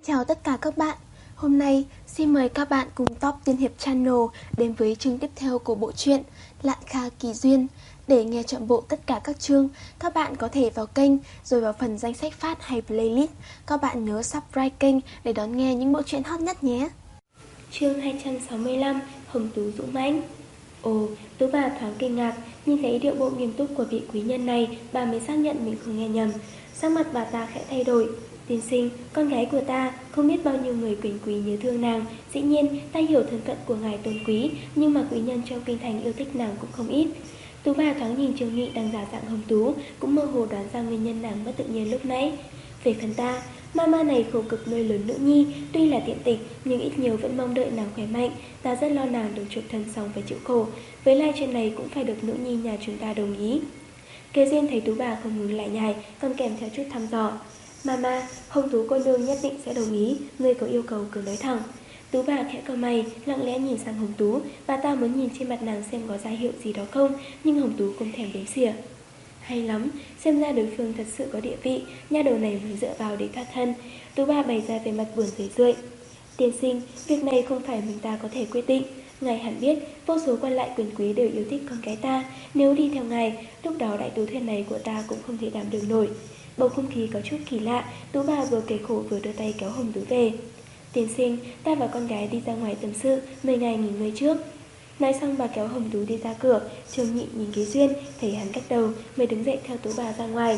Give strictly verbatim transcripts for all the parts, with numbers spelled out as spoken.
Chào tất cả các bạn. Hôm nay xin mời các bạn cùng Top Tiên Hiệp Channel đến với chương tiếp theo của bộ truyện Lạn Kha Kỳ Duyên. Để nghe trọn bộ tất cả các chương, các bạn có thể vào kênh rồi vào phần danh sách phát hay playlist. Các bạn nhớ subscribe kênh để đón nghe những bộ truyện hot nhất nhé. Chương hai trăm sáu mươi lăm, Hồng Tú dũng mãnh. Ồ, Tú bà thoáng kinh ngạc, nhìn thấy điệu bộ nghiêm túc của vị quý nhân này, bà mới xác nhận mình không nghe nhầm. Sắc mặt bà ta khẽ thay đổi. Tiên sinh, con gái của ta, không biết bao nhiêu người quyền quý nhớ thương nàng. Dĩ nhiên, ta hiểu thân phận của ngài tôn quý, nhưng mà quý nhân trong kinh thành yêu thích nàng cũng không ít. Tú bà thoáng nhìn Trương Nghị đang giả dạng Hồng Tú, cũng mơ hồ đoán ra nguyên nhân nàng mất tự nhiên lúc nãy. Về phần ta, mama này khổ cực nuôi lớn nữ nhi, tuy là tiện tịch nhưng ít nhiều vẫn mong đợi nàng khỏe mạnh. Ta rất lo nàng được chuộc thân xong phải chịu khổ. Với lại chuyện này cũng phải được nữ nhi nhà chúng ta đồng ý. Kế Duyên thấy Tú bà không ngừng lại nhải, còn kèm theo chút thăm dò. Mama, Hồng Tú cô nương nhất định sẽ đồng ý, ngươi có yêu cầu cứ nói thẳng. Tú bà khẽ cau mày, lặng lẽ nhìn sang Hồng Tú. Bà ta muốn nhìn trên mặt nàng xem có dấu hiệu gì đó không, nhưng Hồng Tú không thèm đếm xỉa. Hay lắm, xem ra đối phương thật sự có địa vị, nha đầu này mới dựa vào để thoát thân. Tú bà bày ra về mặt buồn rười rượi. Tiên sinh, việc này không phải mình ta có thể quyết định. Ngài hẳn biết, vô số quan lại quyền quý đều yêu thích con cái ta. Nếu đi theo ngài, lúc đó đại tú thuyền này của ta cũng không thể đảm đương nổi. Bầu không khí có chút kỳ lạ, Tú bà vừa kể khổ vừa đưa tay kéo Hồng Tú về. Tiên sinh, ta và con gái đi ra ngoài tâm sự, mời ngài nghỉ ngơi trước. Nói xong bà kéo Hồng Tú đi ra cửa. Trương Nghị nhìn Kế Duyên, thấy hắn cắt đầu, mới đứng dậy theo Tú bà ra ngoài.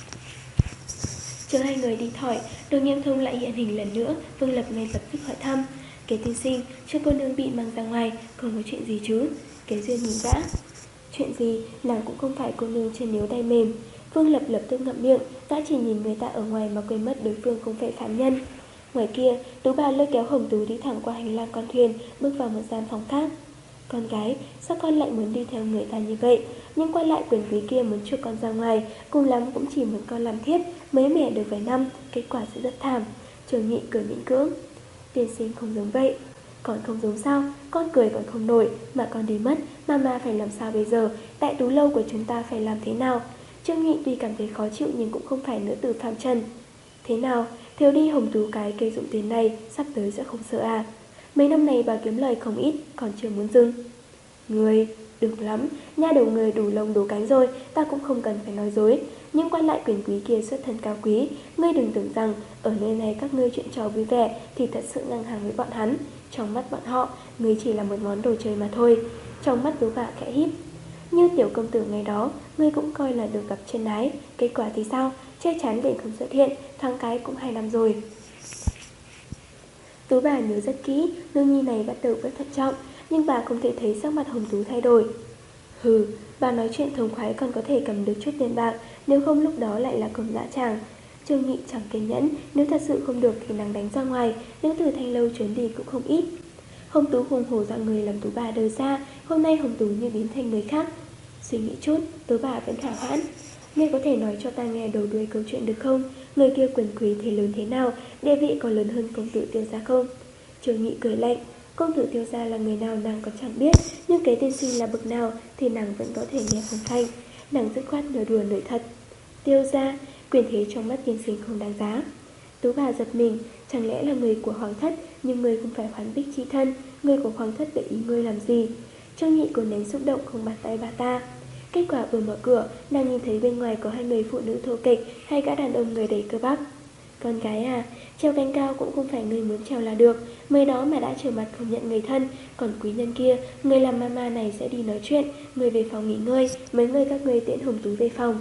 Chờ hai người đi thỏi, Đồ Nghiêm Thông lại hiện hình lần nữa. Vương Lập ngay lập tức hỏi thăm. Kế tiên sinh, cho cô nương bị mang ra ngoài, không có chuyện gì chứ? Kế Duyên nhìn gã. Chuyện gì, nàng cũng không phải cô nương trên níu tay mềm. Vương Lập lập tức ngậm miệng, gã chỉ nhìn người ta ở ngoài mà quên mất đối phương không phải phạm nhân. Ngoài kia, Tú bà lôi kéo Hồng Tú đi thẳng qua hành lang con thuyền, bước vào một gian phòng khác. Con gái, sao con lại muốn đi theo người ta như vậy? Nhưng quay lại quyền quý kia muốn chuộc con ra ngoài, cùng lắm cũng chỉ muốn con làm thiếp, mới mẻ được vài năm, kết quả sẽ rất thảm. Trường Nghị cười miễn cưỡng. Tiên sinh không giống vậy. Còn không giống sao, con cười còn không nổi, mà con đi mất, mama phải làm sao bây giờ? Đại tú lâu của chúng ta phải làm thế nào? Trương Nghị tuy cảm thấy khó chịu nhưng cũng không phải nữ tử phàm trần. Thế nào, thiếu đi Hồng Tú cái cây dụng tiền này, sắp tới sẽ không sợ à? Mấy năm này bà kiếm lời không ít, còn chưa muốn dừng. Người, được lắm, nha đầu người đủ lông đủ cánh rồi, ta cũng không cần phải nói dối. Nhưng quan lại quyền quý kia xuất thân cao quý, ngươi đừng tưởng rằng ở nơi này các ngươi chuyện trò vui vẻ thì thật sự ngang hàng với bọn hắn. Trong mắt bọn họ, ngươi chỉ là một món đồ chơi mà thôi. Trong mắt Tú bà khẽ híp. Như tiểu công tử ngày đó, ngươi cũng coi là được gặp chân ái. Kết quả thì sao? Che chắn để không xuất hiện, thoáng cái cũng hai năm rồi. Tú bà nhớ rất kỹ, nữ nhi này bắt đầu rất thận trọng, nhưng bà không thể thấy sắc mặt Hồng Tú thay đổi. Hừ, bà nói chuyện thống khoái còn có thể cầm được chút tiền bạc, nếu không lúc đó lại là công dã tràng. Trương Nghị chẳng kiên nhẫn, nếu thật sự không được thì nàng đánh ra ngoài, nếu từ Thanh Lâu trốn đi cũng không ít. Hồng Tú hùng hổ dọa người làm Tú bà đờ ra, hôm nay Hồng Tú như biến thành người khác. Suy nghĩ chút, Tú bà vẫn thả hoãn. Ngươi có thể nói cho ta nghe đầu đuôi câu chuyện được không? Người kia quyền quý thế lớn thế nào, địa vị có lớn hơn công tử Tiêu gia không? Trương Nghị cười lạnh. Công tử Tiêu gia là người nào nàng còn chẳng biết, nhưng cái tiên sinh là bậc nào thì nàng vẫn có thể nghe phong thanh. Nàng dứt khoát nửa đùa nửa thật. Tiêu gia, quyền thế trong mắt tiên sinh không đáng giá. Tú bà giật mình, chẳng lẽ là người của hoàng thất, nhưng người không phải Hoán Bích chi thân, người của hoàng thất để ý ngươi làm gì? Trương Nghị cố nén xúc động không bắt tay bà ta. Kết quả vừa mở cửa, nàng nhìn thấy bên ngoài có hai người phụ nữ thô kệch, hai gã đàn ông người đầy cơ bắp. Con gái à, treo cánh cao cũng không phải người muốn treo là được. Mới đó mà đã trở mặt không nhận người thân. Còn quý nhân kia, người làm mama này sẽ đi nói chuyện. Người về phòng nghỉ ngơi, mấy người các người tiễn Hồng Tú về phòng.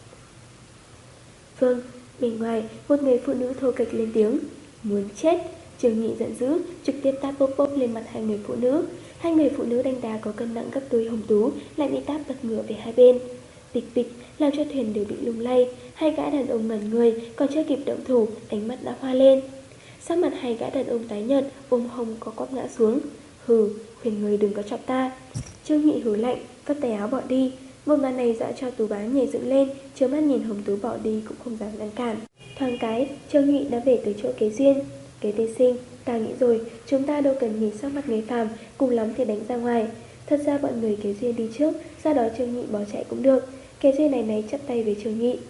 Vâng. Bên ngoài, một người phụ nữ thô kệch lên tiếng. Muốn chết. Trương Nghị giận dữ, trực tiếp tát bốc bốc lên mặt hai người phụ nữ. Hai người phụ nữ đánh đá có cân nặng gấp đôi Hồng Tú, lại bị tát bật ngửa về hai bên. Bịch bịch, làm cho thuyền đều bị lung lay. Hai gã đàn ông ngẩn người, còn chưa kịp động thủ, ánh mắt đã hoa lên. Sắc mặt hai gã đàn ông tái nhợt, ôm Hồng có quắp ngã xuống. Hừ, khuyên người đừng có chọc ta. Trương Nghị hừ lạnh, vắt tay áo bỏ đi. Một màn này dọa cho Tú Bá nhảy dựng lên, trơ mắt nhìn Hồng Tú bỏ đi cũng không dám ngăn cản. Thoáng cái, Trương Nghị đã về tới chỗ Kế Duyên. Kế tiên sinh, ta nghĩ rồi, chúng ta đâu cần nhìn sắc mặt người phàm, cùng lắm thì đánh ra ngoài. Thật ra bọn người Kế Duyên đi trước, sau đó Trương Nghị bỏ chạy cũng được. Kế Duyên này này chắp tay với Trương Nghị.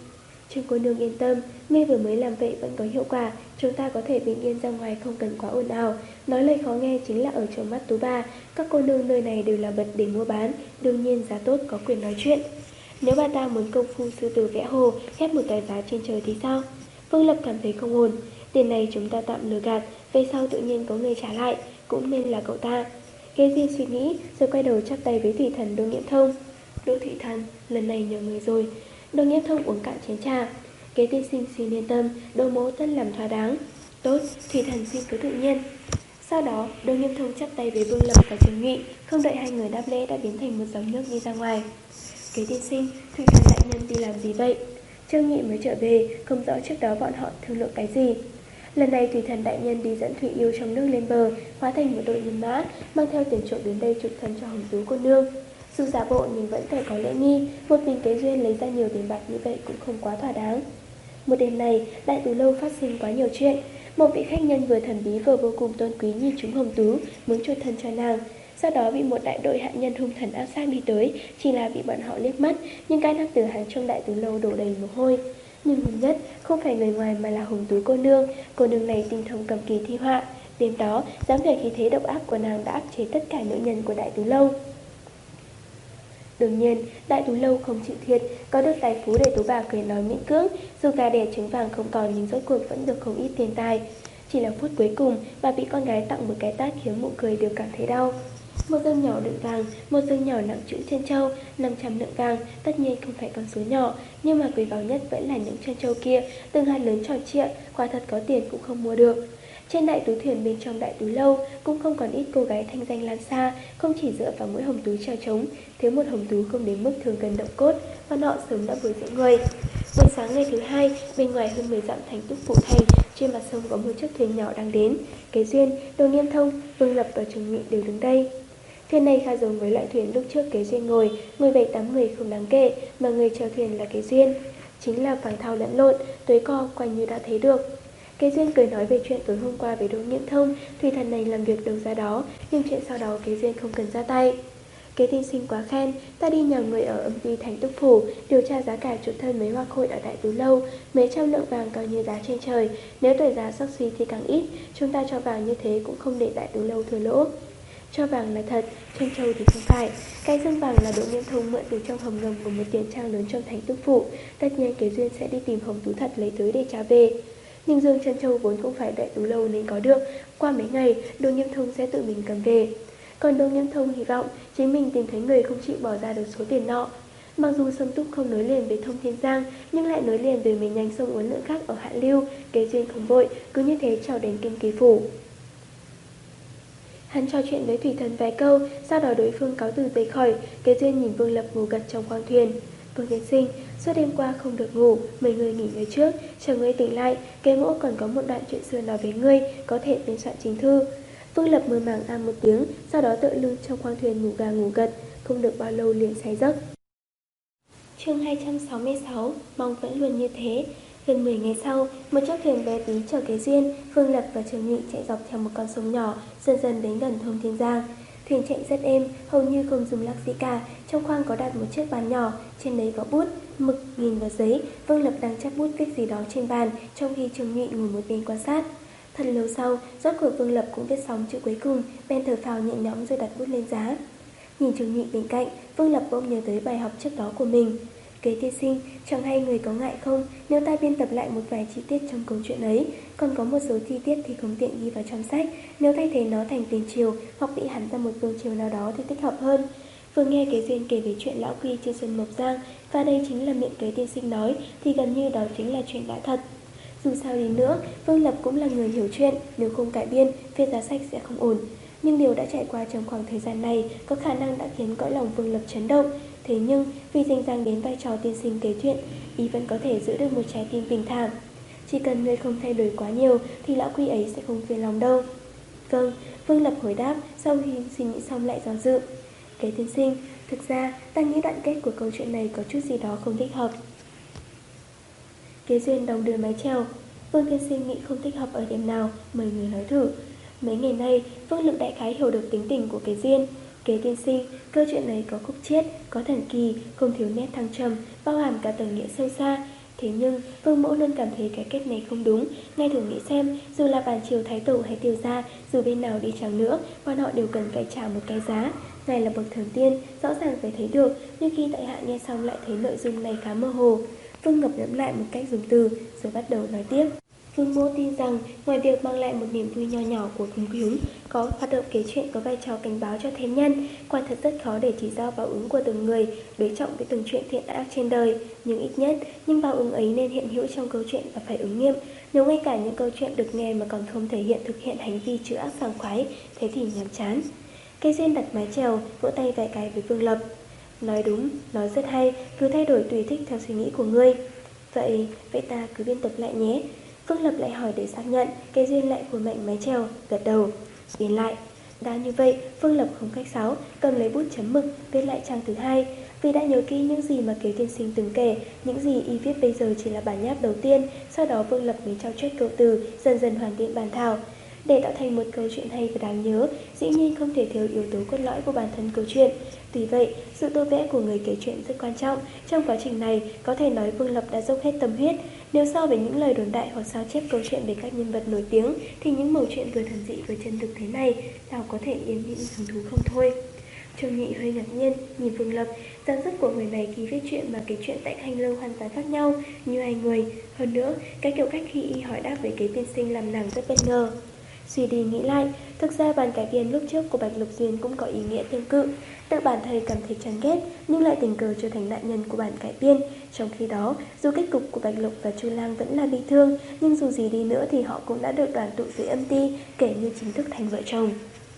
Trương cô nương yên tâm, ngươi vừa mới làm vậy vẫn có hiệu quả, chúng ta có thể bình yên ra ngoài không cần quá ồn ào. Nói lời khó nghe chính là ở trong mắt Tú bà, các cô nương nơi này đều là vật để mua bán, đương nhiên giá tốt có quyền nói chuyện. Nếu bà ta muốn công phu sư tử vẽ hồ, ghép một cái giá trên trời thì sao? Vương Lập cảm thấy không ổn, tiền này chúng ta tạm lừa gạt, về sau tự nhiên có người trả lại, cũng nên là cậu ta. Kế Diên suy nghĩ, rồi quay đầu chắp tay với thủy thần Đỗ Nghiễm Thông. Đỗ thủy thần, lần này nhờ người rồi. Đỗ Nghiễm Thông uống cạn chén trà. Kế tiên sinh xin yên tâm, Đỗ mẫu tất làm thỏa đáng. Tốt, thủy thần xin cứ tự nhiên. Sau đó, Đỗ Nghiễm Thông chắp tay với Vương Lập và Trương Nhụy, không đợi hai người đáp lễ đã biến thành một dòng nước đi ra ngoài. Kế tiên sinh, thủy thần đại nhân đi làm gì vậy? Trương Nhụy mới trở về, không rõ trước đó bọn họ thương lượng cái gì. Lần này thủy thần đại nhân đi dẫn Thủy Yêu trong nước lên bờ, hóa thành một đội nhân mã, mang theo tiền trộm đến đây chuộc thân cho Hồng Tú cô nương. Dù giả bộ nhưng vẫn phải có lễ nghi, một mình Kế Duyên lấy ra nhiều tiền bạc như vậy cũng không quá thỏa đáng. Một đêm này, đại tú lâu phát sinh quá nhiều chuyện. Một vị khách nhân vừa thần bí vừa vô cùng tôn quý nhìn trúng Hồng Tú, muốn chuộc thân cho nàng. Sau đó bị một đại đội hạ nhân hung thần áp sát đi tới, chỉ là bị bọn họ liếc mắt, nhưng cái nam tử hán trong đại tú lâu đổ đầy mồ hôi. Nhưng mừng nhất không phải người ngoài mà là Hồng Tú cô nương. Cô nương này tinh thông cầm kỳ thi họa. Đêm đó, dáng vẻ khí thế độc ác của nàng đã áp chế tất cả nữ nhân của đại tú lâu. Đương nhiên, đại tú lâu không chịu thiệt, có được tài phú để tú bà cười nói miễn cưỡng, dù gà đẻ trứng vàng không còn nhưng rốt cuộc vẫn được không ít tiền tài. Chỉ là phút cuối cùng, bà bị con gái tặng một cái tát khiến mụ cười đều cảm thấy đau. Một dương nhỏ đựng vàng, một dương nhỏ nặng chữ chân châu, năm trăm lượng vàng, tất nhiên không phải con số nhỏ, nhưng mà quý báu nhất vẫn là những chân châu kia, từng hạt lớn tròn trịa, quả thật có tiền cũng không mua được. Trên đại tú thuyền bên trong đại tú lâu cũng không còn ít cô gái thanh danh lan xa, không chỉ dựa vào mỗi Hồng Tú treo trống, thiếu một Hồng Tú không đến mức thường gần động cốt, bọn họ sớm đã bồi dưỡng người. Buổi sáng ngày thứ hai, bên ngoài hơn mười dặm thành Túc Phủ Thành, trên mặt sông có một chiếc thuyền nhỏ đang đến. Kế Duyên, Đỗ Nghiễm Thông, Vương Lập và Trương Nhụy đều đứng đây. Thuyền này khá giống với loại thuyền lúc trước Kế Duyên ngồi, mười bảy tám người không đáng kể, mà người chèo thuyền là Kế Duyên. Chính là phẳng thao lẫn lộn, tuế co quanh như đã thấy được. Kế Duyên cười nói về chuyện tối hôm qua với Đỗ Nghiễm Thông, thủy thần này làm việc đâu ra đó, nhưng chuyện sau đó Kế Duyên không cần ra tay. Kế tiên sinh quá khen, ta đi nhờ người ở âm ty thành Túc Phủ điều tra giá cả chuộc thân mấy hoa khôi ở đại tú lâu, mấy trăm lượng vàng coi như giá trên trời, nếu tuổi giá sắc suy thì càng ít, chúng ta cho vàng như thế cũng không để đại tú lâu thua lỗ. Cho vàng là thật, chân châu thì không phải. Cái dương vàng là Đỗ Nghiễm Thông mượn từ trong hầm ngầm của một tiền trang lớn trong thành Túc Phủ, tất nhiên Kế Duyên sẽ đi tìm Hồng Tú thật lấy tới để trả về. Nhưng dương chân châu vốn không phải đại tú lâu nên có được, qua mấy ngày Đỗ Nghiễm Thông sẽ tự mình cầm về. Còn Đỗ Nghiễm Thông hy vọng chính mình tìm thấy người không chịu bỏ ra được số tiền nọ. Mặc dù Sâm Túc không nối liền với Thông Thiên Giang, nhưng lại nối liền với mấy nhánh sông uốn lượn khác ở Hạ Lưu. Kế Duyên không vội, cứ như thế trèo đến Kinh Kỳ Phủ. Hắn trò chuyện với thủy thần vài câu, sau đó đối phương cáo từ rời khỏi. Kế Duyên nhìn Vương Lập ngủ gật trong khoang thuyền. Vương tiên sinh, suốt đêm qua không được ngủ, mời người nghỉ ngơi trước, chờ ngươi tỉnh lại, Kế mỗ còn có một đoạn chuyện xưa nói với ngươi, có thể biên soạn chính thư. Vương Lập mơ màng a một tiếng, sau đó tựa lưng trong khoang thuyền ngủ gà ngủ gật, không được bao lâu liền say giấc. Chương hai trăm sáu mươi sáu, mong vẫn luôn như thế. Gần mười ngày sau, một chiếc thuyền bé tí chở Kế Duyên, Vương Lập và Trương Nhụy chạy dọc theo một con sông nhỏ, dần dần đến gần Thông Thiên Giang. Thuyền chạy rất êm, hầu như không rung lắc gì cả. Trong khoang có đặt một chiếc bàn nhỏ, trên đấy có bút, mực, nghìn và giấy. Vương Lập đang chép bút viết gì đó trên bàn, trong khi Trương Nhụy ngồi một bên quan sát. Thật lâu sau, rốt cuộc Vương Lập cũng viết xong chữ cuối cùng, bên thở phào nhẹ nhõm rồi đặt bút lên giá. Nhìn Trương Nhụy bên cạnh, Vương Lập bỗng nhớ tới bài học trước đó của mình. Kế tiên sinh, chẳng hay người có ngại không nếu ta biên tập lại một vài chi tiết trong câu chuyện ấy, còn có một số chi tiết thì không tiện ghi vào trong sách, nếu thay thế nó thành tiền triều hoặc bị hẳn ra một vương triều nào đó thì thích hợp hơn. Vừa nghe Kế Duyên kể về chuyện lão quy trên Xuân Mộc Giang, và đây chính là miệng Kế tiên sinh nói, thì gần như đó chính là chuyện đã thật. Dù sao đi nữa, Vương Lập cũng là người hiểu chuyện, nếu không cải biên, viết giá sách sẽ không ổn. Nhưng điều đã trải qua trong khoảng thời gian này có khả năng đã khiến cõi lòng Vương Lập chấn động. Thế nhưng, vì dính dáng đến vai trò tiên sinh kể chuyện, ý vẫn có thể giữ được một trái tim bình thản. Chỉ cần người không thay đổi quá nhiều thì lão quy ấy sẽ không phiền lòng đâu. Vâng, Vương Lập hồi đáp, sau khi suy nghĩ xong lại do dự. Kế tiên sinh, thực ra ta nghĩ đoạn kết của câu chuyện này có chút gì đó không thích hợp. Kế Duyên đong đưa mái chèo. Vương tiên sinh nghĩ không thích hợp ở điểm nào, mời người nói thử. Mấy ngày nay, Vương Lực đại khái hiểu được tính tình của Kế Duyên. Kế tiên sinh, câu chuyện này có khúc chiết, có thần kỳ, không thiếu nét thăng trầm, bao hàm cả tầng nghĩa sâu xa. Thế nhưng Vương Mẫu luôn cảm thấy cái kết này không đúng. Ngay thử nghĩ xem, dù là bản triều thái tổ hay tiêu gia, dù bên nào đi chăng nữa, bọn họ đều cần phải trả một cái giá. Ngài là bậc thần tiên, rõ ràng phải thấy được, nhưng khi tại hạ nghe xong lại thấy nội dung này khá mơ hồ. Vương Ngập ngẫm lại một cách dùng từ, rồi bắt đầu nói tiếp. Vương Mẫu tin rằng, ngoài việc mang lại một niềm vui nho nhỏ của công chúng, có hoạt động kể chuyện có vai trò cảnh báo cho thế nhân. Quả thật rất khó để chỉ ra báo ứng của từng người, đối trọng với từng chuyện thiện ác trên đời. Nhưng ít nhất, những báo ứng ấy nên hiện hữu trong câu chuyện và phải ứng nghiệm. Nếu ngay cả những câu chuyện được nghe mà còn không thể hiện thực hiện hành vi trừ ác sảng khoái, thế thì nhàm chán. Cây Duyên đặt mái chèo, vỗ tay vài cái với Vương Lập. Nói đúng, nói rất hay, cứ thay đổi tùy thích theo suy nghĩ của ngươi. Vậy, vậy ta cứ biên tập lại nhé. Vương Lập lại hỏi để xác nhận, Cây Duyên lại khua mạnh mái chèo, gật đầu. Biên lại. Đã như vậy, Vương Lập không khách sáo, cầm lấy bút chấm mực, viết lại trang thứ hai. Vì đã nhớ kỹ những gì mà Kế tiên sinh từng kể, những gì y viết bây giờ chỉ là bản nháp đầu tiên, sau đó Vương Lập mới trao chuốt câu từ, dần dần hoàn thiện bản thảo. Để tạo thành một câu chuyện hay và đáng nhớ, dĩ nhiên không thể thiếu yếu tố cốt lõi của bản thân câu chuyện. Tuy vậy, sự tô vẽ của người kể chuyện rất quan trọng. Trong quá trình này, có thể nói Vương Lập đã dốc hết tâm huyết. Nếu so với những lời đồn đại hoặc sao chép câu chuyện về các nhân vật nổi tiếng, thì những mẩu chuyện vừa thần dị vừa chân thực thế này, nào có thể yên những hứng thú không thôi. Trương Nhị hơi ngạc nhiên, nhìn Vương Lập, dáng dấp của người này khi viết chuyện và kể chuyện tại Thanh Lâu hoàn toàn khác nhau, như hai người. Hơn nữa, cái kiểu cách khi y hỏi đáp với Kế tiên sinh làm nàng rất bất ngờ. Suy đi nghĩ lại, thực ra bản cải biên lúc trước của Bạch Lục Duyên cũng có ý nghĩa tương tự. Tự bản thầy cảm thấy chán ghét, nhưng lại tình cờ trở thành nạn nhân của bản cải biên. Trong khi đó, dù kết cục của Bạch Lục và Chu Lang vẫn là bi thương, nhưng dù gì đi nữa thì họ cũng đã được đoàn tụ dưới âm ti, kể như chính thức thành vợ chồng.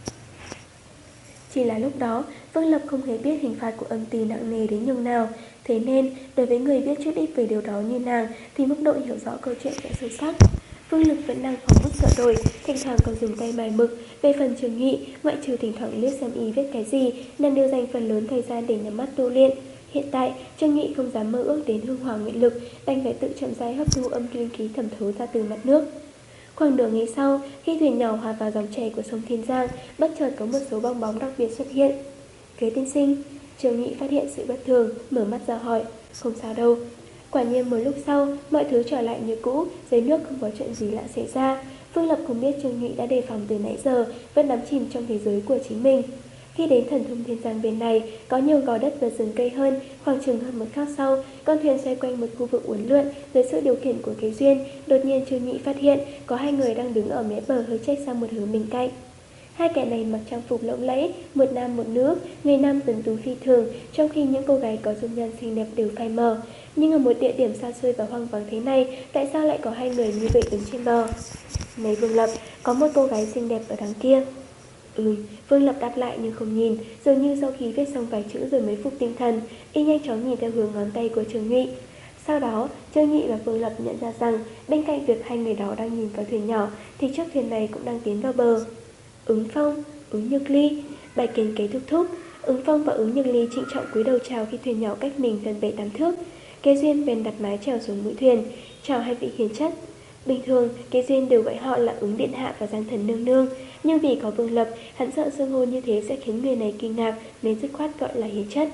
Chỉ là lúc đó, Vương Lập không hề biết hình phạt của âm ti nặng nề đến nhường nào. Thế nên, đối với người biết chút ít về điều đó như nàng, thì mức độ hiểu rõ câu chuyện sẽ sâu sắc. Vương Lực vẫn đang phóng bất sợ đổi, thỉnh thoảng còn dùng tay mài mực. Về phần Trường Nghị, ngoại trừ thỉnh thoảng liếc xem y viết cái gì, nàng đều dành phần lớn thời gian để nhắm mắt tu luyện. Hiện tại, Trương Nghị không dám mơ ước đến hương hỏa nguyện lực, đành phải tự chậm rãi hấp thu âm linh khí thẩm thấu ra từ mặt nước. Khoảng nửa ngày sau, khi thuyền nhỏ hòa vào dòng chảy của sông Thiên Giang, bất chợt có một số bong bóng đặc biệt xuất hiện. Kế tiên sinh, Trương Nghị phát hiện sự bất thường, mở mắt ra hỏi, không sao đâu. Quả nhiên một lúc sau, mọi thứ trở lại như cũ, dưới nước không có chuyện gì lạ xảy ra. Vương Lập không biết Trương Nghị đã đề phòng từ nãy giờ, vẫn đắm chìm trong thế giới của chính mình. Khi đến thần thông Thiên Giang bên này, có nhiều gò đất và rừng cây hơn, khoảng chừng hơn một khắc sau, con thuyền xoay quanh một khu vực uốn lượn dưới sự điều khiển của Kế Duyên. Đột nhiên Trương Nghị phát hiện có hai người đang đứng ở mé bờ hơi chếch sang một hướng bên cạnh. Hai kẻ này mặc trang phục lộng lẫy, một nam một nữ, người nam tuấn tú phi thường, trong khi những cô gái có dung nhan xinh đẹp đều phai mờ. Nhưng ở một địa điểm xa xôi và hoang vắng thế này, tại sao lại có hai người như vậy đứng trên bờ? Này Vương Lập, có một cô gái xinh đẹp ở đằng kia. Ừ, Vương Lập đáp lại nhưng không nhìn, dường như sau khi viết xong vài chữ rồi mới phục tinh thần, y nhanh chóng nhìn theo hướng ngón tay của Trương Nghị. Sau đó, Trương Nghị và Vương Lập nhận ra rằng bên cạnh việc hai người đó đang nhìn vào thuyền nhỏ, thì chiếc thuyền này cũng đang tiến vào bờ. Ứng Phong, Ứng Nhược Ly, Bạch Kiến Kế thúc thúc. Ứng Phong và Ứng Nhược Ly trịnh trọng cúi đầu chào khi thuyền nhỏ cách mình gần bảy tám thước. Kế Duyên bèn đặt mái chèo xuống mũi thuyền, chào hai vị hiền chất. Bình thường, Kế Duyên đều gọi họ là Ứng Điện Hạ và Giang Thần Nương Nương, nhưng vì có Vương Lập, hắn sợ xưng hô như thế sẽ khiến người này kinh ngạc nên dứt khoát gọi là hiền chất.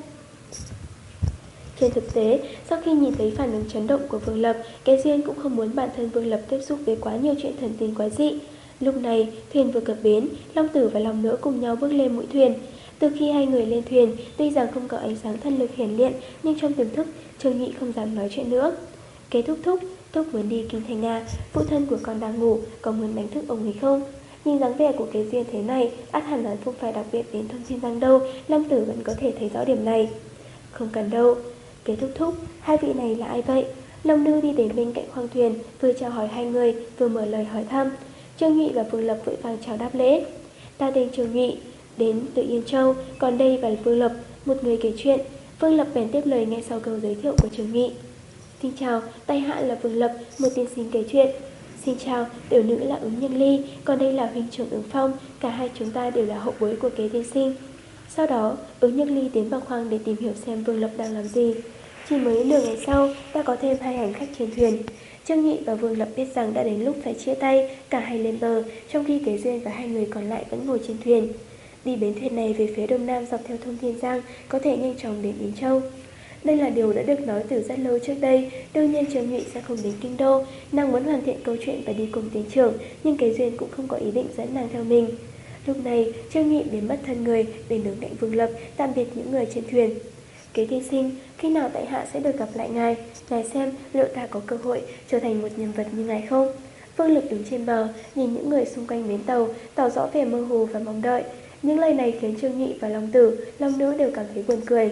Trên thực tế, sau khi nhìn thấy phản ứng chấn động của Vương Lập, Kế Duyên cũng không muốn bản thân Vương Lập tiếp xúc với quá nhiều chuyện thần tiên quái dị. Lúc này, thuyền vừa cập bến, Long Tử và Long Nữ cùng nhau bước lên mũi thuyền. Từ khi hai người lên thuyền, tuy rằng không có ánh sáng thần lực hiển hiện, nhưng trong tiềm thức, Trương Nghị không dám nói chuyện nữa. Kế thúc thúc, thúc muốn đi Kinh Thành Nga, phụ thân của con đang ngủ, có muốn đánh thức ông ấy không? Nhìn dáng vẻ của Kế Duyên thế này, ắt hẳn là không phải đặc biệt đến thông thiên giang đâu, Long Tử vẫn có thể thấy rõ điểm này. Không cần đâu. Kế thúc thúc, hai vị này là ai vậy? Long Nữ đi đến bên cạnh khoang thuyền, vừa chào hỏi hai người, vừa mở lời hỏi thăm. Trương Nghị và Vương Lập vội vàng chào đáp lễ. Ta tên Trương Nghị, đến từ Yên Châu, còn đây là Vương Lập, một người kể chuyện. Vương Lập bèn tiếp lời ngay sau câu giới thiệu của Trương Nghị. Xin chào, tại hạ là Vương Lập, một tiên sinh kể chuyện. Xin chào, tiểu nữ là Ứng Nhân Ly, còn đây là huynh trưởng Ứng Phong, cả hai chúng ta đều là hậu bối của Kế tiên sinh. Sau đó, Ứng Nhân Ly tiến vào khoang để tìm hiểu xem Vương Lập đang làm gì. Chỉ mới nửa ngày sau, đã có thêm hai hành khách trên thuyền. Trương Nghị và Vương Lập biết rằng đã đến lúc phải chia tay, cả hai lên bờ, trong khi Kế Duyên và hai người còn lại vẫn ngồi trên thuyền. Đi bến thuyền này về phía đông nam dọc theo thông Thiên Giang, có thể nhanh chóng đến Yến Châu. Đây là điều đã được nói từ rất lâu trước đây. Đương nhiên Trương Nhụy sẽ không đến kinh đô. Nàng muốn hoàn thiện câu chuyện và đi cùng tiến trưởng, nhưng Kế Duyên cũng không có ý định dẫn nàng theo mình. Lúc này Trương Nhụy biến mất thân người, đến đứng cạnh Vương Lập, tạm biệt những người trên thuyền. Kế tiên sinh, khi nào tại hạ sẽ được gặp lại ngài? Ngài xem liệu ta có cơ hội trở thành một nhân vật như ngài không? Vương Lập đứng trên bờ, nhìn những người xung quanh bến tàu, tỏ rõ vẻ mơ hồ và mong đợi. Những lời này khiến Trương Nhụy và Long Tử, Long Nữ đều cảm thấy buồn cười.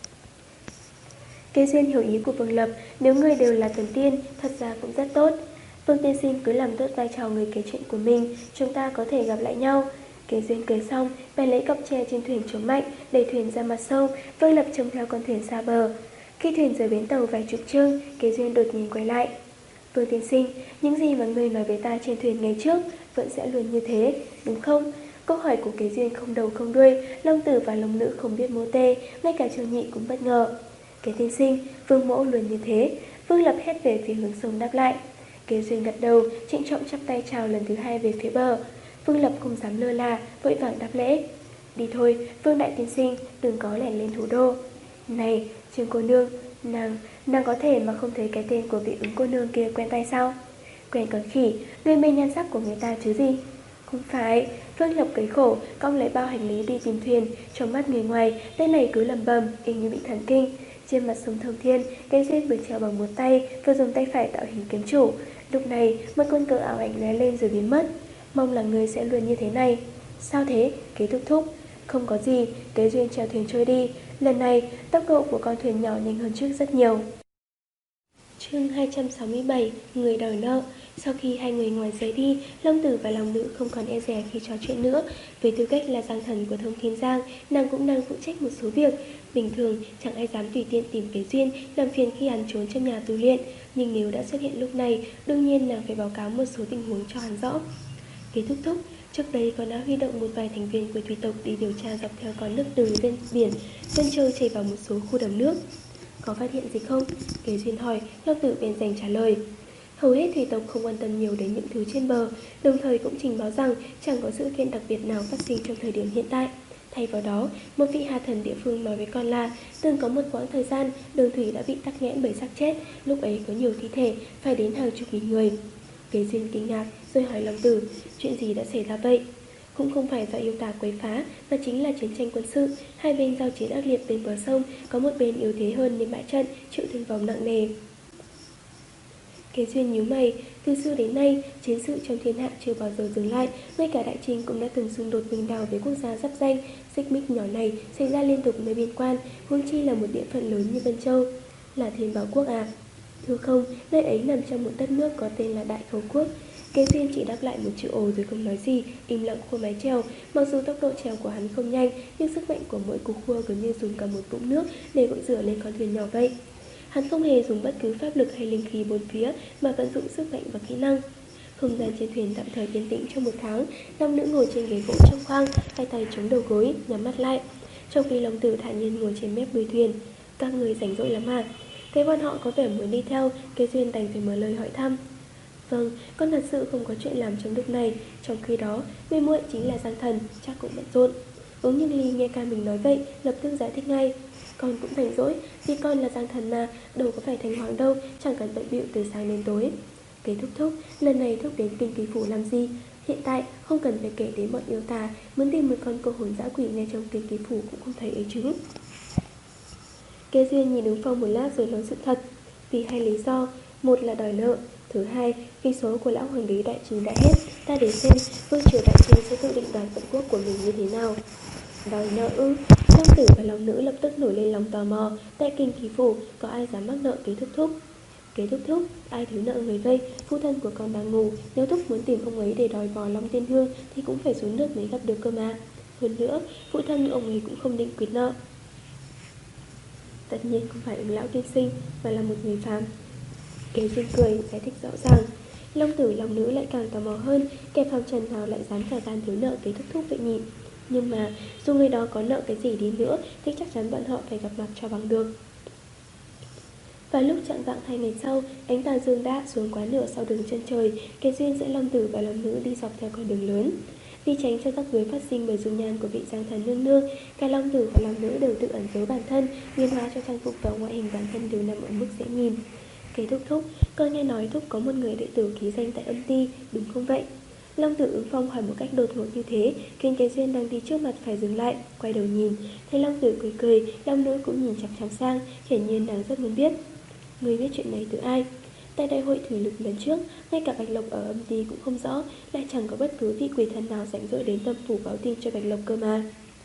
Kế Duyên hiểu ý của Vương Lập, nếu người đều là thần tiên, thật ra cũng rất tốt. Vương tiên sinh cứ làm tốt vai trò người kể chuyện của mình, chúng ta có thể gặp lại nhau. Kế Duyên cười xong, bèn lấy cọc tre trên thuyền chống mạnh, đẩy thuyền ra mặt sông. Vương Lập trông theo con thuyền xa bờ. Khi thuyền rời bến tàu vài chục chương, Kế Duyên đột nhiên quay lại. Vương tiên sinh, những gì mà ngươi nói với ta trên thuyền ngày trước vẫn sẽ luôn như thế, đúng không? Câu hỏi của Kế Duyên không đầu không đuôi, Long Tử và Long Nữ không biết mô tê, ngay cả Trương Nhị cũng bất ngờ. Kế tiên sinh, Vương mẫu luôn như thế. Vương Lập hét về phía hướng sông đáp lại. Kế Duyên gật đầu, trịnh trọng chắp tay chào lần thứ hai về phía bờ. Vương Lập không dám lơ là, vội vàng đáp lễ. Đi thôi, Vương đại tiên sinh, đừng có lẻn lên thủ đô. Này, Trương cô nương, nàng, nàng có thể mà không thấy cái tên của vị ứng cô nương kia quen tay sao? Quen con khỉ, ngươi mê nhan sắc của người ta chứ gì? Không phải, Vương Lập cấy khổ, cong lấy bao hành lý đi tìm thuyền. Trong mắt người ngoài, tên này cứ lầm bầm, y như bị thần kinh. Trên mặt sông Thông Thiên, Kế Duyên vừa trèo bằng một tay, vừa dùng tay phải tạo hình kiếm chủ. Lúc này, một con cờ ảo ảnh lóe lên rồi biến mất. Mong là người sẽ luôn như thế này. Sao thế? Kế thúc thúc. Không có gì, Kế Duyên chèo thuyền trôi đi. Lần này, tốc độ của con thuyền nhỏ nhanh hơn trước rất nhiều. Chương hai trăm sáu mươi bảy, người đòi nợ. Sau khi hai người ngoài rời đi, Long Tử và Long Nữ không còn e dè khi trò chuyện nữa. Với tư cách là giang thần của Thông Thiên Giang, nàng cũng đang phụ trách một số việc. Bình thường, chẳng ai dám tùy tiện tìm Kế Duyên, làm phiền khi hắn trốn trong nhà tu luyện. Nhưng nếu đã xuất hiện lúc này, đương nhiên nàng phải báo cáo một số tình huống cho hắn rõ. Kế thúc thúc, trước đây con đã huy động một vài thành viên của thủy tộc đi điều tra dọc theo con nước từ ven biển, Vân Châu chảy vào một số khu đầm nước. Có phát hiện gì không? Kế Duyên hỏi, Long Tử bèn dành trả lời. Hầu hết thủy tộc không quan tâm nhiều đến những thứ trên bờ, đồng thời cũng trình báo rằng chẳng có sự kiện đặc biệt nào phát sinh trong thời điểm hiện tại. Thay vào đó, một vị hà thần địa phương nói với con là từng có một quãng thời gian đường thủy đã bị tắc nghẽn bởi xác chết, lúc ấy có nhiều thi thể, phải đến hàng chục nghìn người. Kế Duyên kinh ngạc rồi hỏi Long Tử, chuyện gì đã xảy ra vậy? Cũng không phải do yêu tà quấy phá, mà chính là chiến tranh quân sự. Hai bên giao chiến ác liệt bên bờ sông, có một bên yếu thế hơn nên bại trận, chịu thương vong nặng nề. Kế Duyên nhíu mày, từ xưa đến nay, chiến sự trong thiên hạ chưa bao giờ dừng lại, ngay cả Đại Trinh cũng đã từng xung đột bình đảo với quốc gia giáp danh, xích mích nhỏ này xảy ra liên tục nơi biên quan, huống chi là một địa phận lớn như Vân Châu. Là Thiên Bảo Quốc à? Thưa không, nơi ấy nằm trong một đất nước có tên là Đại Khấu Quốc. Kế Duyên chỉ đáp lại một chữ ồ rồi không nói gì, im lặng khua mái chèo. Mặc dù tốc độ chèo của hắn không nhanh, nhưng sức mạnh của mỗi cú khua gần như dùng cả một vũng nước để gội rửa lên con thuyền nhỏ vậy. Hắn không hề dùng bất cứ pháp lực hay linh khí bốn phía, mà vận dụng sức mạnh và kỹ năng. Không gian trên thuyền tạm thời yên tĩnh trong một tháng. Nam nữ ngồi trên ghế gỗ trong khoang, hai tay chống đầu gối, nhắm mắt lại, trong khi Long Tử thản nhiên ngồi trên mép đuôi thuyền. Các người rảnh rỗi lắm à? Thấy bọn họ có vẻ muốn đi theo, Kế Duyên đành phải mở lời hỏi thăm. Vâng, con thật sự không có chuyện làm trong lúc này. Trong khi đó, mê muội chính là giang thần, chắc cũng bận rộn. Ứng Như Ly nghe ca mình nói vậy, lập tức giải thích ngay. Con cũng rảnh rỗi, vì con là giang thần mà, đâu có phải thành hoàng đâu, chẳng cần bận bịu từ sáng đến tối. Kế thúc thúc, lần này thúc đến Kinh Kỳ Phủ làm gì? Hiện tại không cần phải kể đến bọn yêu tà, muốn tìm một con cô hồn dã quỷ ngay trong Kinh Kỳ Phủ cũng không thấy ấy chứ. Kế Duyên nhìn ứng Phong một lát rồi nói sự thật. Vì hai lý do, một là đòi nợ, thứ hai, khi số của lão hoàng đế Đại Trinh đã hết, ta để xem vương triều Đại Trinh sẽ tự định đoạt vận quốc của mình như thế nào. Đòi nợ ư? Long Tử và Long Nữ lập tức nổi lên lòng tò mò. Tại Kinh Kỳ Phủ có ai dám mắc nợ Kế thúc thúc? Kế thúc thúc, ai thiếu nợ người vây? Phu thân của con đang ngủ, nếu thúc muốn tìm ông ấy để đòi vò Long Tiên Hương thì cũng phải xuống nước mới gặp được cơ mà. Hơn nữa, phụ thân ông ấy cũng không định quyết nợ. Tất nhiên không phải ông lão tiên sinh, mà là một người phàm. Kế Duyên cười, giải thích rõ ràng. Long Tử Long Nữ lại càng tò mò hơn, kẻ phàm trần nào lại dám cả gan thiếu nợ Kế thúc thúc vậy nhỉ? Nhưng mà dù người đó có nợ cái gì đi nữa thì chắc chắn bọn họ phải gặp mặt cho bằng được. Và lúc chạng vạng hai ngày sau, ánh tà dương đã xuống quá nửa sau đường chân trời. Kế Duyên dẫn Long Tử và Long Nữ đi dọc theo con đường lớn. Vì tránh cho rắc rối phát sinh bởi dung nhan của vị giang thần nương nương, cả long tử và long nữ đều tự ẩn giấu bản thân, biến hóa cho trang phục và ngoại hình bản thân đều nằm ở mức dễ nhìn. Kế thúc thúc, con nghe nói thúc có một người đệ tử ký danh tại âm ty, đúng không vậy? Long tử ứng phong hỏi một cách đột ngột như thế, khiến cái duyên đang đi trước mặt phải dừng lại, quay đầu nhìn. Thấy long tử cười cười, long nữ cũng nhìn chằm chằm sang, hiển nhiên nàng rất muốn biết. Người biết chuyện này từ ai? Tại đại hội thủy lực lần trước, ngay cả Bạch Lộc ở âm ty cũng không rõ, lại chẳng có bất cứ vị quỷ thần nào rảnh rỗi đến tâm phủ báo tin cho Bạch Lộc cơ mà.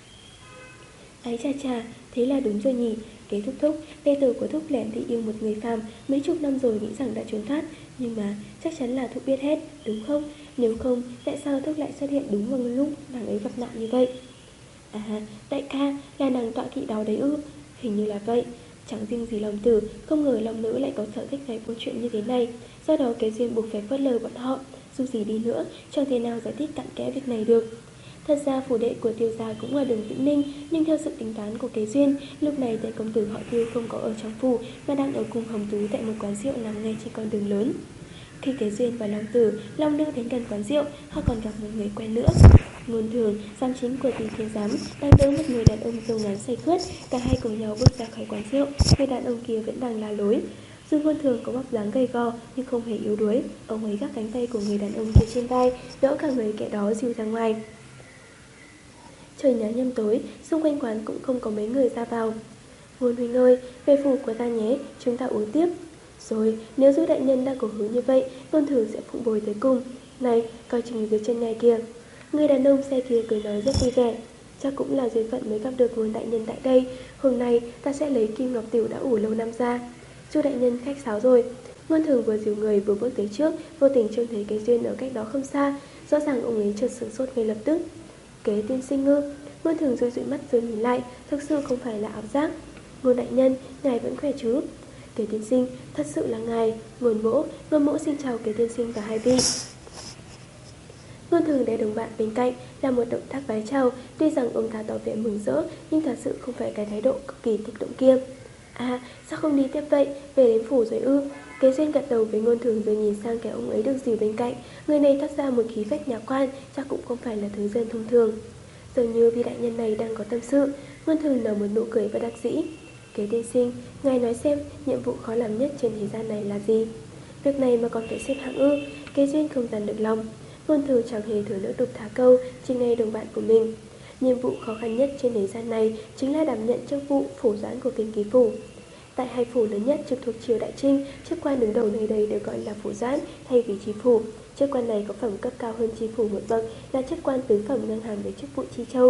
Ái chà chà, thế là đúng rồi nhỉ. Kế thúc thúc, đệ tử của thúc lẻn thị yêu một người phàm, mấy chục năm rồi nghĩ rằng đã trốn thoát, nhưng mà chắc chắn là thúc biết hết, đúng không? Nếu không, tại sao thúc lại xuất hiện đúng vào lúc nàng ấy gặp nạn như vậy? À, đại ca, là nàng tọa kỵ đó đấy ư? Hình như là vậy. Chẳng riêng gì lòng tử, không ngờ lòng nữ lại có sở thích về câu chuyện như thế này. Do đó cái duyên buộc phải phớt lờ bọn họ. Dù gì đi nữa, chẳng thể nào giải thích cặn kẽ việc này được. Thật ra phủ đệ của Tiêu gia cũng ở đường Tĩnh Ninh, nhưng theo sự tính toán của Kế Duyên, lúc này đại công tử họ Tiêu không có ở trong phủ mà đang ở cùng Hồng Tú tại một quán rượu nằm ngay trên con đường lớn. Khi Kế Duyên và Long Tử, Long Nữ đến gần quán rượu, họ còn gặp một người quen nữa. Ngôn Thường, giám chính của Tỷ Thiên giám, đang đỡ một người đàn ông râu ngắn say khướt, cả hai cùng nhau bước ra khỏi quán rượu. Người đàn ông kia vẫn đang la lối. Dù Ngôn Thường có vóc dáng gầy gò nhưng không hề yếu đuối, ông ấy gác cánh tay của người đàn ông kia trên vai, đỡ cả người kẻ đó dìu ra ngoài. Trời nhá nhem tối, xung quanh quán cũng không có mấy người ra vào. Ngôn huynh ơi, về phủ của ta nhé, chúng ta uống tiếp. Rồi, nếu Du đại nhân đã cổ hứng như vậy, Ngôn Thường sẽ phụng bồi tới cùng. Này, coi chừng dưới chân ngài kia. Người đàn ông xe kia cười nói rất vui vẻ. Chắc cũng là duyên phận mới gặp được Ngôn đại nhân tại đây. Hôm nay ta sẽ lấy kim ngọc tiểu đã ủ lâu năm ra. Du đại nhân khách sáo rồi. Ngôn Thường vừa dìu người vừa bước tới trước, vô tình trông thấy cái duyên ở cách đó không xa. Rõ ràng ông ấy chợt sửng sốt ngay lập tức. Kế tiên sinh ngư. Ngôn Thường dụi dụi mắt rồi nhìn lại, thực sự không phải là ảo giác. Ngôn đại nhân, ngài vẫn khỏe chứ? Kế tiên sinh, thật sự là ngài. Ngôn mỗ, ngôn mỗ xin chào kế tiên sinh và hai vị. Ngôn Thường để đồng bạn bên cạnh là một động tác vái chào. Tuy rằng ông ta tỏ vẻ mừng rỡ, nhưng thật sự không phải cái thái độ cực kỳ kích động kia. À, sao không đi tiếp vậy? Về đến phủ rồi ư? Kế Duyên gật đầu với Ngôn Thường rồi nhìn sang kẻ ông ấy được dìu bên cạnh. Người này thoát ra một khí phách nhà quan, chắc cũng không phải là thứ dân thông thường. Dường như vị đại nhân này đang có tâm sự. Ngôn Thường nở một nụ cười bất đắc dĩ. Kế tiên sinh, ngài nói xem nhiệm vụ khó làm nhất trên thế gian này là gì? Việc này mà còn phải xếp hạng ư? Kế Duyên không dằn được lòng. Ngôn Thường chẳng hề thử nữa đục thả câu, chỉ ngay đồng bạn của mình. Nhiệm vụ khó khăn nhất trên thế gian này chính là đảm nhận chức vụ phủ doãn của kinh ký phủ. Tại hai phủ lớn nhất trực thuộc triều Đại Trinh, chức quan đứng đầu nơi đây được gọi là phủ doãn thay vì tri phủ. Chức quan này có phẩm cấp cao hơn tri phủ một bậc, là chức quan tứ phẩm ngang hàng với chức vụ tri châu.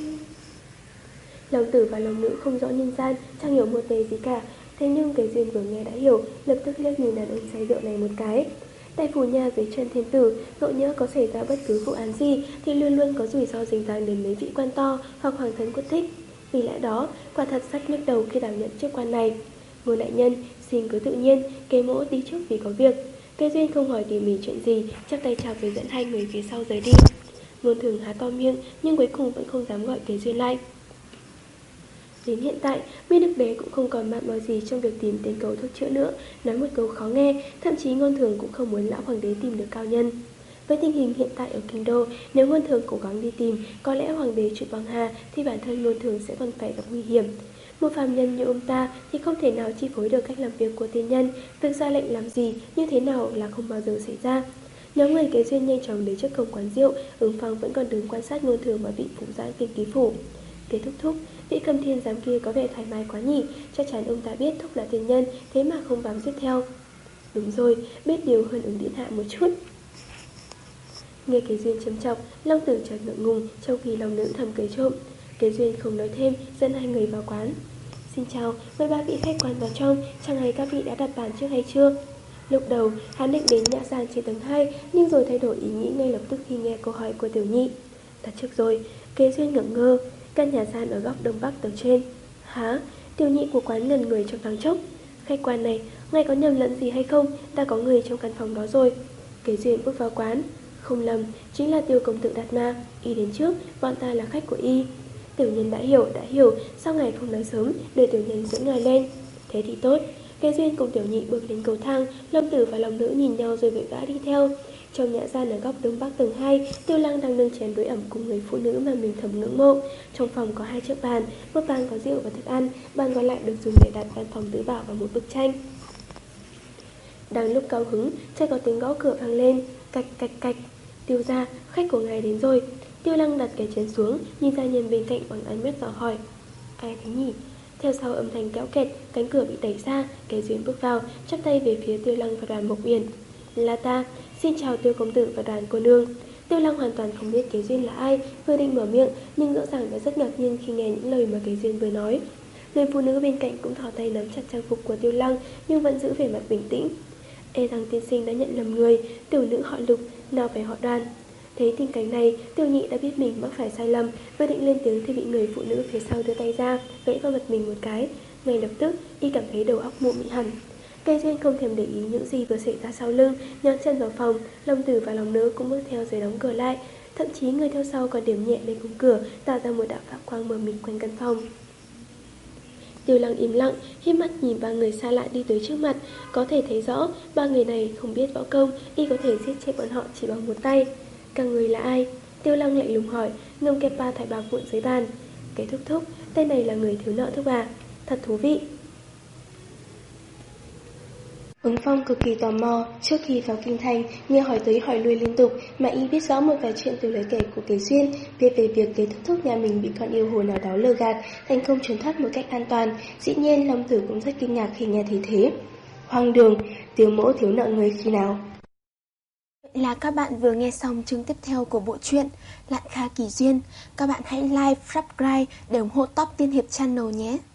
Long Tử và Long Nữ không rõ nhân gian, chẳng hiểu một về gì cả. Thế nhưng cái duyên vừa nghe đã hiểu, lập tức liếc nhìn đàn ông say rượu này một cái. Tại phủ nhà dưới chân thiên tử, ngộ nhỡ có xảy ra bất cứ vụ án gì thì luôn luôn có rủi ro dính dáng đến mấy vị quan to hoặc hoàng thân quốc thích. Vì lẽ đó, quả thật rất nhức đầu khi đảm nhận chức quan này. Ngôn đại nhân, xin cứ tự nhiên, kế mỗ đi trước vì có việc. Kế Duyên không hỏi tỉ mỉ chuyện gì, chắc tay chào rồi dẫn hai người phía sau rời đi. Ngôn Thường há to miệng, nhưng cuối cùng vẫn không dám gọi Kế Duyên lại. Đến hiện tại, Minh Đức Đế cũng không còn mặn mò gì trong việc tìm tên cầu thuốc chữa nữa. Nói một câu khó nghe, thậm chí Ngôn Thường cũng không muốn lão hoàng đế tìm được cao nhân. Với tình hình hiện tại ở kinh đô, nếu Ngôn Thường cố gắng đi tìm, có lẽ hoàng đế trụt băng hà thì bản thân Ngôn Thường sẽ còn phải gặp nguy hiểm. Một phàm nhân như ông ta thì không thể nào chi phối được cách làm việc của tiên nhân. Việc ra lệnh làm gì, như thế nào là không bao giờ xảy ra. Nhóm người Kế Duyên nhanh chóng đến trước cổng quán rượu. Ứng Phong vẫn còn đứng quan sát Ngôn Thường và vị phủ doãn kinh ký phủ. Kế thúc thúc, vị Cầm Thiên giám kia có vẻ thoải mái quá nhỉ. Chắc chắn ông ta biết thúc là tiên nhân, thế mà không bám giết theo. Đúng rồi, biết điều hơn ứng điện hạ một chút. Nghe Kế Duyên châm chọc, Long Tử chợt ngượng ngùng, trong khi Long Nữ thầm cười trộm. Kế Duyên không nói thêm, dẫn hai người vào quán. Xin chào, mời ba vị khách quan vào trong, chẳng hay các vị đã đặt bàn trước hay chưa? Lúc đầu, hắn định đến nhã gian trên tầng hai, nhưng rồi thay đổi ý nghĩ ngay lập tức khi nghe câu hỏi của Tiểu Nhị. Đặt trước rồi. Kế Duyên ngẩn ngơ. Căn nhà gian ở góc đông bắc tầng trên. Hả? Tiểu Nhị của quán ngẩn người trong thoáng chốc. Khách quan này, ngài có nhầm lẫn gì hay không? Ta có người trong căn phòng đó rồi. Kế Duyên bước vào quán. Không lầm, chính là Tiêu công tử Đạt Ma. Y đến trước, bọn ta là khách của y. Tiểu nhân đã hiểu, đã hiểu. Sao ngài không nói sớm, để tiểu nhân dẫn ngài lên? Thế thì tốt. Kế Duyên cùng Tiểu Nhị bước lên cầu thang. Long Tử và Long Nữ nhìn nhau rồi vội vã đi theo. Trong nhã gian ở góc đông bắc tầng hai, Tiêu Lăng đang nâng chén đối ẩm cùng người phụ nữ mà mình thầm ngưỡng mộ. Trong phòng có hai chiếc bàn, một bàn có rượu và thức ăn, bàn còn lại được dùng để đặt văn phòng tứ bảo và một bức tranh. Đang lúc cao hứng, chợt có tiếng gõ cửa vang lên, cạch cạch cạch. Tiêu gia, khách của ngài đến rồi. Tiêu Lăng đặt cái chén xuống, nhìn gia nhân bên cạnh bằng ánh mắt dò hỏi. Ai thế nhỉ? Theo sau âm thanh kéo kẹt, cánh cửa bị đẩy ra, Kế Duyên bước vào, chắp tay về phía Tiêu Lăng và Đoàn Mộc Uyển. Là ta, xin chào Tiêu công tử và Đoàn cô nương. Tiêu Lăng hoàn toàn không biết Kế Duyên là ai, vừa định mở miệng, nhưng rõ ràng đã rất ngạc nhiên khi nghe những lời mà Kế Duyên vừa nói. Người phụ nữ bên cạnh cũng thò tay nắm chặt trang phục của Tiêu Lăng, nhưng vẫn giữ vẻ mặt bình tĩnh. E rằng tiên sinh đã nhận lầm người, tiểu nữ họ Lục, nào phải họ Đoàn. Thấy tình cảnh này, Tiêu Nhị đã biết mình mắc phải sai lầm, vừa định lên tiếng thì bị người phụ nữ phía sau đưa tay ra, vẫy vào mặt mình một cái. Ngay lập tức, y cảm thấy đầu óc mụ mị hẳn. Kế Duyên không thèm để ý những gì vừa xảy ra sau lưng, nhón chân vào phòng, Long Tử và Long Nữ cũng bước theo rồi đóng cửa lại. Thậm chí người theo sau còn điểm nhẹ lên khung cửa, tạo ra một đạo pháp quang mờ mịt quanh căn phòng. Tiêu Lăng im lặng, híp mắt nhìn ba người xa lạ đi tới trước mặt, có thể thấy rõ ba người này không biết võ công, y có thể giết chết bọn họ chỉ bằng một tay. Các người là ai? Tiêu Lăng lại lùng hỏi, ngâm kẹp ba thỏi bạc vụn dưới bàn. Cái thúc thúc, tên này là người thiếu nợ thúc à? Thật thú vị. Ứng Phong cực kỳ tò mò, trước khi vào kinh thành, nghe hỏi tới hỏi lui liên tục, mà y biết rõ một vài chuyện từ lời kể của Kế Duyên, biết về việc Kế thúc thúc nhà mình bị con yêu hồ nào đó lừa gạt, thành công trốn thoát một cách an toàn. Dĩ nhiên Long Tử cũng rất kinh ngạc khi nghe thấy thế. Hoang đường, Tiêu mẫu thiếu nợ người khi nào? Vậy là các bạn vừa nghe xong chương tiếp theo của bộ truyện Lạn Kha Kỳ Duyên. Các bạn hãy like, subscribe để ủng hộ Top Tiên Hiệp Channel nhé.